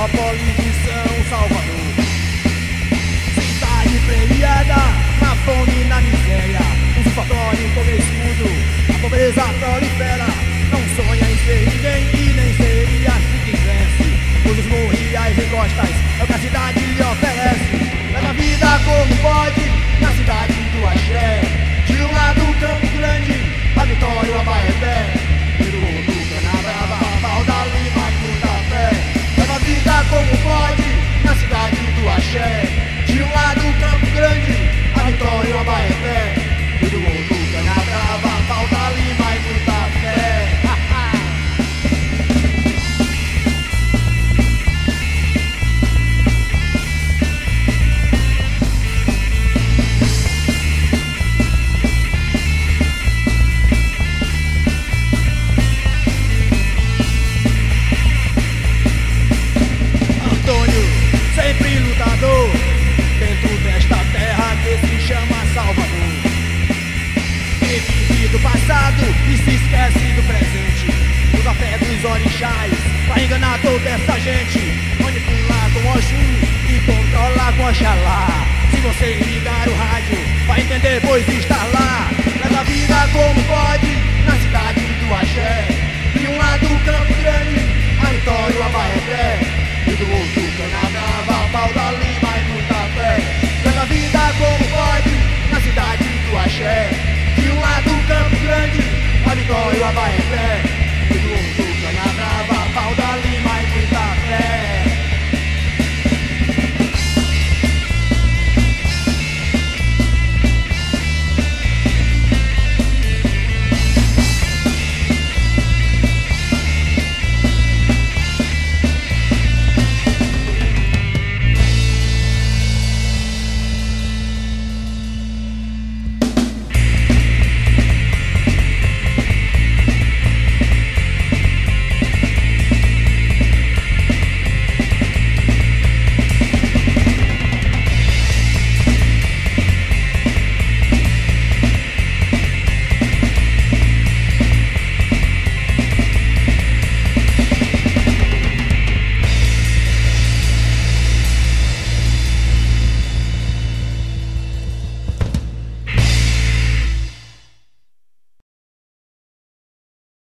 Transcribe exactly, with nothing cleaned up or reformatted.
metrópole de São Salvador. Cidade premiada na fome e na miséria, o usucatório come escudo, a pobreza prolifera. Não sonha em ser ninguém e nem seria se quisesse, pois os morriais em costas é o que a cidade lhe oferece. Leva a vida como pode na cidade do axé, de um lado Campo Grande, a Vitória, o Abaeté, e do outro Canabrava, Pau da Lima e Muita Fé. Leva a vida como pode na cidade do axé, de um lado Campo Grande, a Vitória, o Abaeté, e do outro Canabrava, Pau da Lima e Muita Fé. Sempre lutador dentro desta terra que se chama Salvador. Que vive do passado e se esquece do presente, usa a fé dos orixás pra enganar toda essa gente. Manipular com Oxum e controlar com Oxalá. Se você ligar o rádio vai entender, pois está lá. Leva a vida como pode na cidade do axé, de um lado Campo Grande, a Vitória, o Abaeté, e do outro